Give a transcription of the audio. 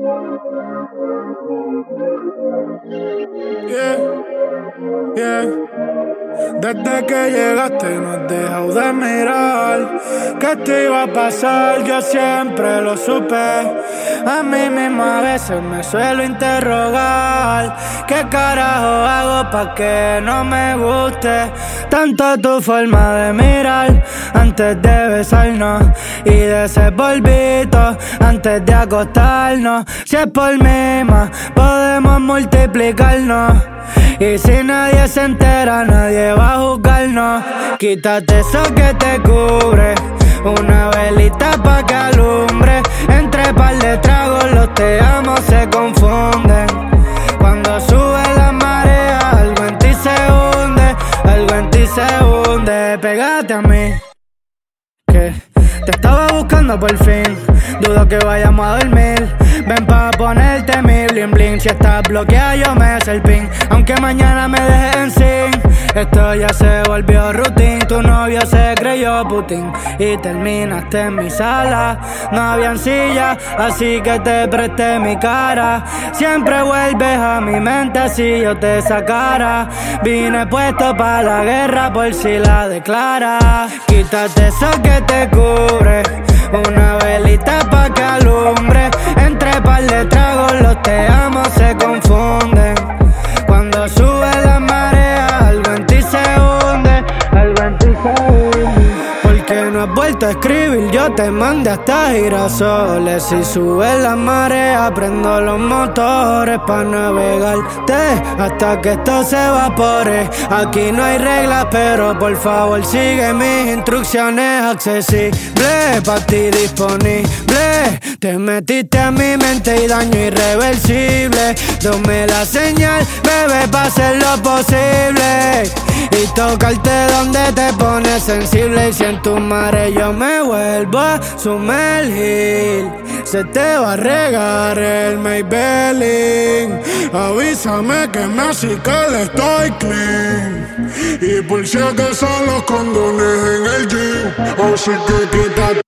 Yeah, yeah. Desde que llegaste no has dejado de mirar. ¿Qué te iba a pasar? Yo siempre lo supe. A mí mismo a veces me suelo interrogar. ¿Qué carajo hago pa' que no me guste tanto tu forma de mirar? Antes de besarnos y de ese polvito antes de acostarnos. Si es por mí más, podemos multiplicarnos. Y si nadie se entera, nadie va a juzgarnos. Quítate eso que te cubre, una velita pa' que alumbre. Entre par de tragos los te amo se confunden. Cuando sube la marea, algo en ti se hunde, algo en ti se hunde. Pégate a mí, que te estaba buscando por fin. Dudo que vayamos a dormir. Ven pa' ponerte mi bling bling. Si estás bloqueada yo me sé el pin. Aunque mañana me dejes en sin. Esto ya se volvió routine. Tu novio se creyó Putin y terminaste en mi sala. No habían sillas, así que te presté mi cara. Siempre vuelves a mi mente si yo te sacara. Vine puesto pa' la guerra por si la declara. Quítate eso que te cubre, una velita pa' que alumbre. Entre par de tragos los te amo se confunden. Cuando sube la marea, algo en ti se hunde, algo en ti se hunde. Porque no has vuelto a escribir, yo te mandé hasta girasoles. Si sube la marea, prendo los motores pa' navegarte hasta que esto se evapore. Aquí no hay reglas, pero por favor sigue mis instrucciones. Accesible, pa' ti disponible. Te metiste a mi mente y daño irreversible. Dame la señal, bebé, pa' hacer lo posible y tocarte donde te pones sensible. Y si en tu mare yo me vuelvo a sumergir, se te va a regar el Maybelline. Avísame que me acicale, estoy clean. Y por si acaso los condones en el gym. Así que quítate.